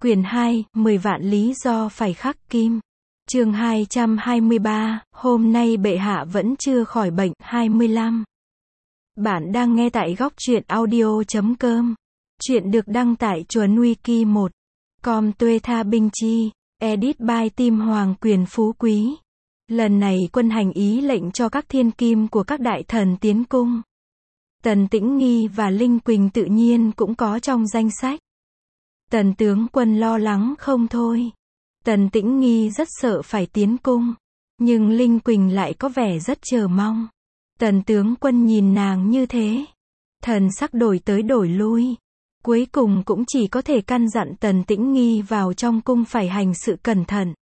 Quyển 2, 10 vạn lý do phải khắc kim. Chương 223, hôm nay bệ hạ vẫn chưa khỏi bệnh. 25. Bạn đang nghe tại góc truyện audio.com. Chuyện được đăng tại Chuồn Wiki 1. Com Tuê Tha Binh Chi. Edit by Tim Hoàng Quyền Phú Quý. Lần này quân hành ý lệnh cho các thiên kim của các đại thần tiến cung. Tần Tĩnh Nghi và Linh Quỳnh tự nhiên cũng có trong danh sách. Tần tướng quân lo lắng không thôi. Tần Tĩnh Nghi rất sợ phải tiến cung. Nhưng Linh Quỳnh lại có vẻ rất chờ mong. Tần tướng quân nhìn nàng như thế. Thần sắc đổi tới đổi lui. Cuối cùng cũng chỉ có thể căn dặn Tần Tĩnh Nghi vào trong cung phải hành sự cẩn thận.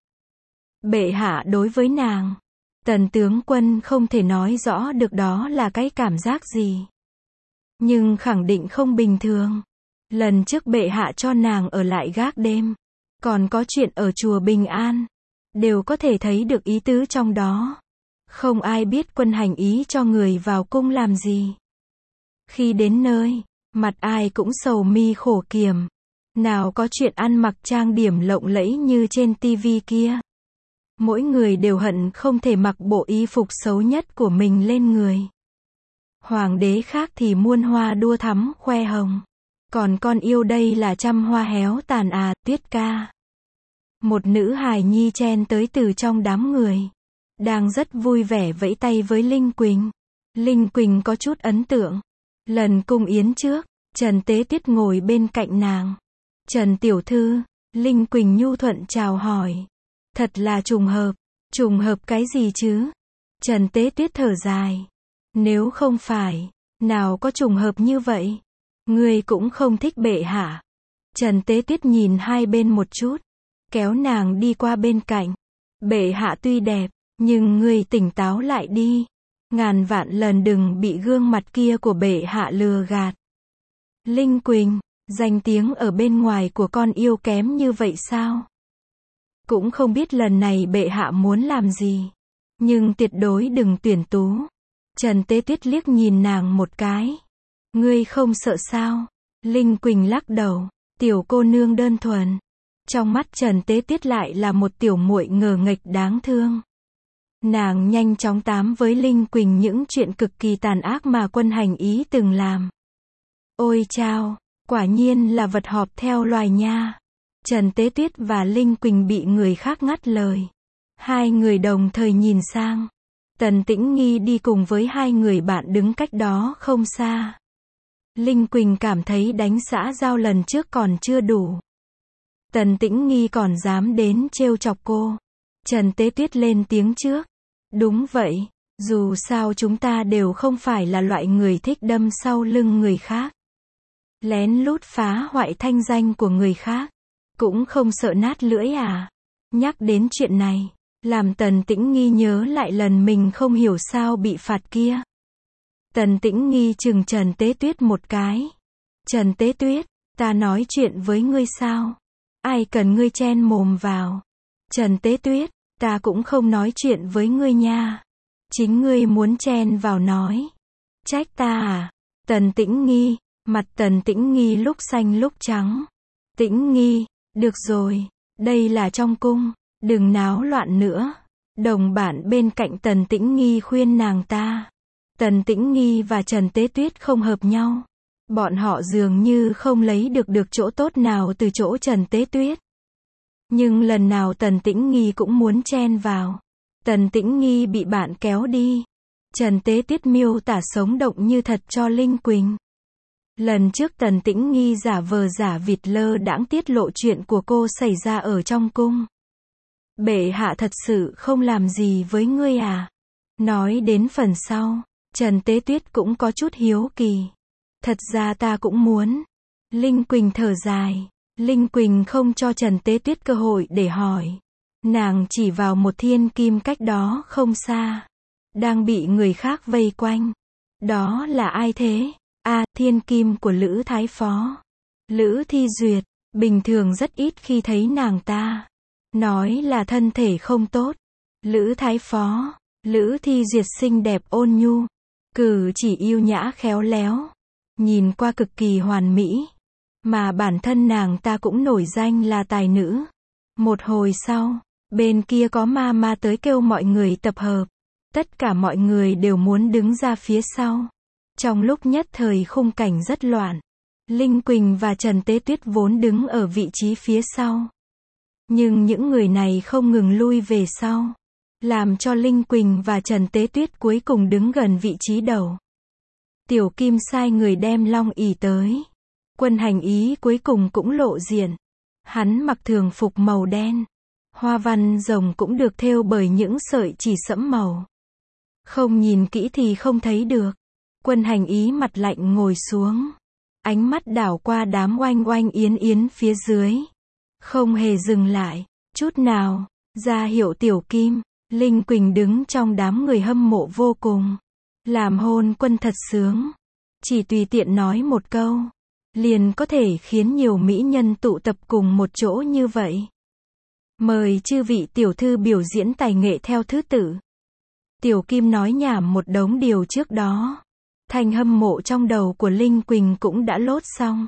Bệ hạ đối với nàng. Tần tướng quân không thể nói rõ được đó là cái cảm giác gì. Nhưng khẳng định không bình thường. Lần trước bệ hạ cho nàng ở lại gác đêm. Còn có chuyện ở chùa Bình An. Đều có thể thấy được ý tứ trong đó. Không ai biết quân hành ý cho người vào cung làm gì. Khi đến nơi, mặt ai cũng sầu mi khổ kiểm. Nào có chuyện ăn mặc trang điểm lộng lẫy như trên tivi kia. Mỗi người đều hận không thể mặc bộ y phục xấu nhất của mình lên người. Hoàng đế khác thì muôn hoa đua thắm khoe hồng. Còn con yêu đây là trăm hoa héo tàn à, Tuyết ca. Một nữ hài nhi chen tới từ trong đám người. Đang rất vui vẻ vẫy tay với Linh Quỳnh. Linh Quỳnh có chút ấn tượng. Lần cung yến trước, Trần Tế Tuyết ngồi bên cạnh nàng. Trần tiểu thư, Linh Quỳnh nhu thuận chào hỏi. Thật là trùng hợp. Trùng hợp cái gì chứ? Trần Tế Tuyết thở dài. Nếu không phải, nào có trùng hợp như vậy? Ngươi cũng không thích bệ hạ. Trần Tế Tuyết nhìn hai bên một chút. Kéo nàng đi qua bên cạnh. Bệ hạ tuy đẹp, nhưng ngươi tỉnh táo lại đi. Ngàn vạn lần đừng bị gương mặt kia của bệ hạ lừa gạt. Linh Quỳnh, danh tiếng ở bên ngoài của con yêu kém như vậy sao? Cũng không biết lần này bệ hạ muốn làm gì. Nhưng tuyệt đối đừng tuyển tú. Trần Tế Tuyết liếc nhìn nàng một cái. Ngươi không sợ sao? Linh Quỳnh lắc đầu. Tiểu cô nương đơn thuần. Trong mắt Trần Tế Tuyết lại là một tiểu muội ngờ nghệch đáng thương. Nàng nhanh chóng tám với Linh Quỳnh những chuyện cực kỳ tàn ác mà quân hành ý từng làm. Ôi chao, quả nhiên là vật họp theo loài nha. Trần Tế Tuyết và Linh Quỳnh bị người khác ngắt lời. Hai người đồng thời nhìn sang. Tần Tĩnh Nghi đi cùng với hai người bạn đứng cách đó không xa. Linh Quỳnh cảm thấy đánh xã giao lần trước còn chưa đủ. Tần Tĩnh Nghi còn dám đến trêu chọc cô. Trần Tế Tuyết lên tiếng trước. Đúng vậy, dù sao chúng ta đều không phải là loại người thích đâm sau lưng người khác. Lén lút phá hoại thanh danh của người khác. Cũng không sợ nát lưỡi à? Nhắc đến chuyện này, làm Tần Tĩnh Nghi nhớ lại lần mình không hiểu sao bị phạt kia. Tần Tĩnh Nghi chừng Trần Tế Tuyết một cái. Trần Tế Tuyết, ta nói chuyện với ngươi sao? Ai cần ngươi chen mồm vào? Trần Tế Tuyết, ta cũng không nói chuyện với ngươi nha. Chính ngươi muốn chen vào nói. Trách ta à? Tần Tĩnh Nghi, mặt Tần Tĩnh Nghi lúc xanh lúc trắng. Tĩnh Nghi, được rồi, đây là trong cung, đừng náo loạn nữa. Đồng bản bên cạnh Tần Tĩnh Nghi khuyên nàng ta. Tần Tĩnh Nghi và Trần Tế Tuyết không hợp nhau. Bọn họ dường như không lấy được chỗ tốt nào từ chỗ Trần Tế Tuyết. Nhưng lần nào Tần Tĩnh Nghi cũng muốn chen vào. Tần Tĩnh Nghi bị bạn kéo đi. Trần Tế Tuyết miêu tả sống động như thật cho Linh Quỳnh. Lần trước Tần Tĩnh Nghi giả vờ giả vịt lơ đãng tiết lộ chuyện của cô xảy ra ở trong cung. Bệ hạ thật sự không làm gì với ngươi à? Nói đến phần sau, Trần Tế Tuyết cũng có chút hiếu kỳ. Thật ra ta cũng muốn. Linh Quỳnh thở dài. Linh Quỳnh không cho Trần Tế Tuyết cơ hội để hỏi. Nàng chỉ vào một thiên kim cách đó không xa. Đang bị người khác vây quanh. Đó là ai thế? À, thiên kim của Lữ Thái Phó. Lữ Thi Duyệt. Bình thường rất ít khi thấy nàng ta. Nói là thân thể không tốt. Lữ Thái Phó. Lữ Thi Duyệt xinh đẹp ôn nhu. Cử chỉ yêu nhã khéo léo. Nhìn qua cực kỳ hoàn mỹ. Mà bản thân nàng ta cũng nổi danh là tài nữ. Một hồi sau, bên kia có ma tới kêu mọi người tập hợp. Tất cả mọi người đều muốn đứng ra phía sau. Trong lúc nhất thời khung cảnh rất loạn. Linh Quỳnh và Trần Tế Tuyết vốn đứng ở vị trí phía sau. Nhưng những người này không ngừng lui về sau. Làm cho Linh Quỳnh và Trần Tế Tuyết cuối cùng đứng gần vị trí đầu. Tiểu Kim sai người đem long ỷ tới. Quân Hành Ý cuối cùng cũng lộ diện. Hắn mặc thường phục màu đen. Hoa văn rồng cũng được thêu bởi những sợi chỉ sẫm màu. Không nhìn kỹ thì không thấy được. Quân Hành Ý mặt lạnh ngồi xuống. Ánh mắt đảo qua đám oanh oanh yến yến phía dưới. Không hề dừng lại, chút nào, ra hiệu Tiểu Kim. Linh Quỳnh đứng trong đám người hâm mộ vô cùng. Làm hôn quân thật sướng. Chỉ tùy tiện nói một câu. Liền có thể khiến nhiều mỹ nhân tụ tập cùng một chỗ như vậy. Mời chư vị tiểu thư biểu diễn tài nghệ theo thứ tự. Tiểu Kim nói nhảm một đống điều trước đó. Thanh hâm mộ trong đầu của Linh Quỳnh cũng đã lốt xong.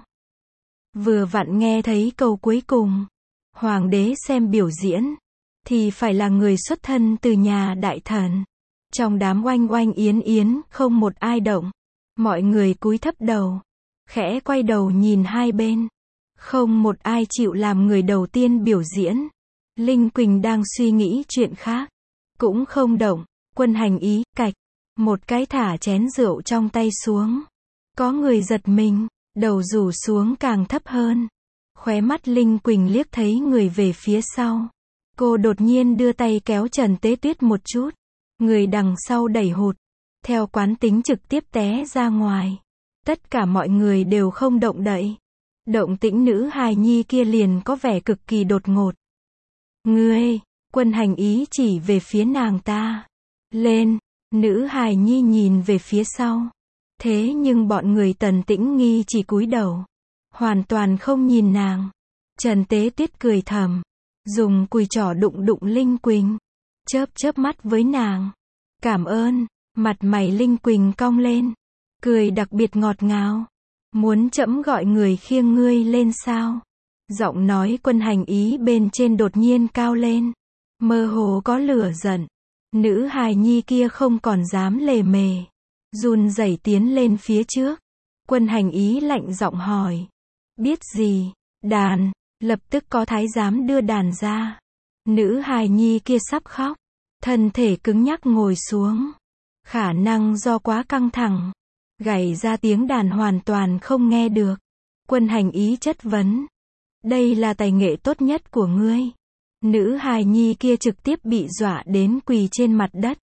Vừa vặn nghe thấy câu cuối cùng. Hoàng đế xem biểu diễn. Thì phải là người xuất thân từ nhà đại thần. Trong đám oanh oanh yến yến không một ai động. Mọi người cúi thấp đầu. Khẽ quay đầu nhìn hai bên. Không một ai chịu làm người đầu tiên biểu diễn. Linh Quỳnh đang suy nghĩ chuyện khác. Cũng không động. Quân Hành Ý, cạch. Một cái thả chén rượu trong tay xuống. Có người giật mình. Đầu rủ xuống càng thấp hơn. Khóe mắt Linh Quỳnh liếc thấy người về phía sau. Cô đột nhiên đưa tay kéo Trần Tế Tuyết một chút. Người đằng sau đẩy hụt. Theo quán tính trực tiếp té ra ngoài. Tất cả mọi người đều không động đậy. Động tĩnh nữ hài nhi kia liền có vẻ cực kỳ đột ngột. Ngươi, Quân Hành Ý chỉ về phía nàng ta. Lên, nữ hài nhi nhìn về phía sau. Thế nhưng bọn người Tần Tĩnh Nghi chỉ cúi đầu. Hoàn toàn không nhìn nàng. Trần Tế Tuyết cười thầm. Dùng cùi trỏ đụng đụng Linh Quỳnh. Chớp mắt với nàng. Cảm ơn. Mặt mày Linh Quỳnh cong lên. Cười đặc biệt ngọt ngào. Muốn trẫm gọi người khiêng ngươi lên sao? Giọng nói Quân Hành Ý bên trên đột nhiên cao lên. Mơ hồ có lửa giận. Nữ hài nhi kia không còn dám lề mề. Run rẩy tiến lên phía trước. Quân Hành Ý lạnh giọng hỏi. Biết gì? Đàn. Lập tức có thái giám đưa đàn ra. Nữ hài nhi kia sắp khóc. Thân thể cứng nhắc ngồi xuống. Khả năng do quá căng thẳng. Gảy ra tiếng đàn hoàn toàn không nghe được. Quân Hành Ý chất vấn. Đây là tài nghệ tốt nhất của ngươi. Nữ hài nhi kia trực tiếp bị dọa đến quỳ trên mặt đất.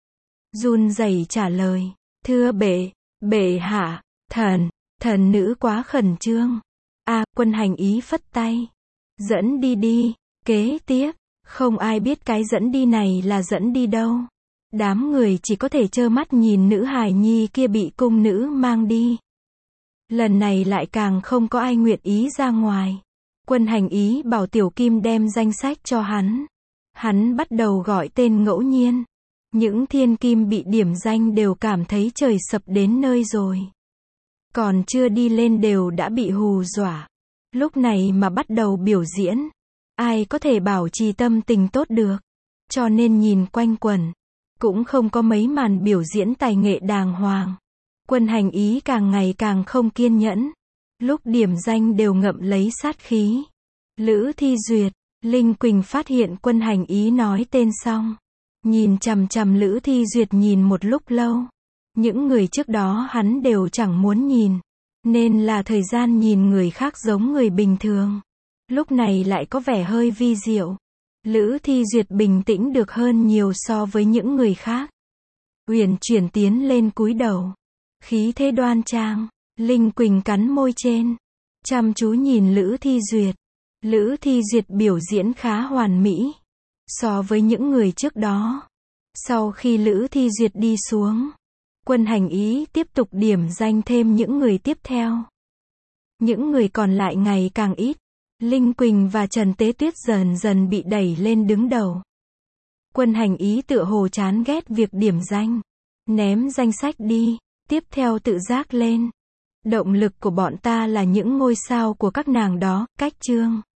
Run rẩy trả lời. Thưa bệ hạ, thần nữ quá khẩn trương. Quân Hành Ý phất tay. Dẫn đi, kế tiếp, không ai biết cái dẫn đi này là dẫn đi đâu. Đám người chỉ có thể trơ mắt nhìn nữ hài nhi kia bị cung nữ mang đi. Lần này lại càng không có ai nguyện ý ra ngoài. Quân Hành Ý bảo Tiểu Kim đem danh sách cho hắn. Hắn bắt đầu gọi tên ngẫu nhiên. Những thiên kim bị điểm danh đều cảm thấy trời sập đến nơi rồi. Còn chưa đi lên đều đã bị hù dọa. Lúc này mà bắt đầu biểu diễn. Ai có thể bảo trì tâm tình tốt được. Cho nên nhìn quanh quẩn. Cũng không có mấy màn biểu diễn tài nghệ đàng hoàng. Quân Hành Ý càng ngày càng không kiên nhẫn. Lúc điểm danh đều ngậm lấy sát khí. Lữ Thi Duyệt. Linh Quỳnh phát hiện Quân Hành Ý nói tên xong. Nhìn chằm chằm Lữ Thi Duyệt nhìn một lúc lâu. Những người trước đó hắn đều chẳng muốn nhìn. Nên là thời gian nhìn người khác giống người bình thường. Lúc này lại có vẻ hơi vi diệu. Lữ Thi Duyệt bình tĩnh được hơn nhiều so với những người khác. Uyển chuyển tiến lên cúi đầu. Khí thế đoan trang. Linh Quỳnh cắn môi trên. Chăm chú nhìn Lữ Thi Duyệt. Lữ Thi Duyệt biểu diễn khá hoàn mỹ. So với những người trước đó. Sau khi Lữ Thi Duyệt đi xuống. Quân Hành Ý tiếp tục điểm danh thêm những người tiếp theo. Những người còn lại ngày càng ít. Linh Quỳnh và Trần Tế Tuyết dần dần bị đẩy lên đứng đầu. Quân Hành Ý tựa hồ chán ghét việc điểm danh. Ném danh sách đi. Tiếp theo tự giác lên. Động lực của bọn ta là những ngôi sao của các nàng đó, cách chương.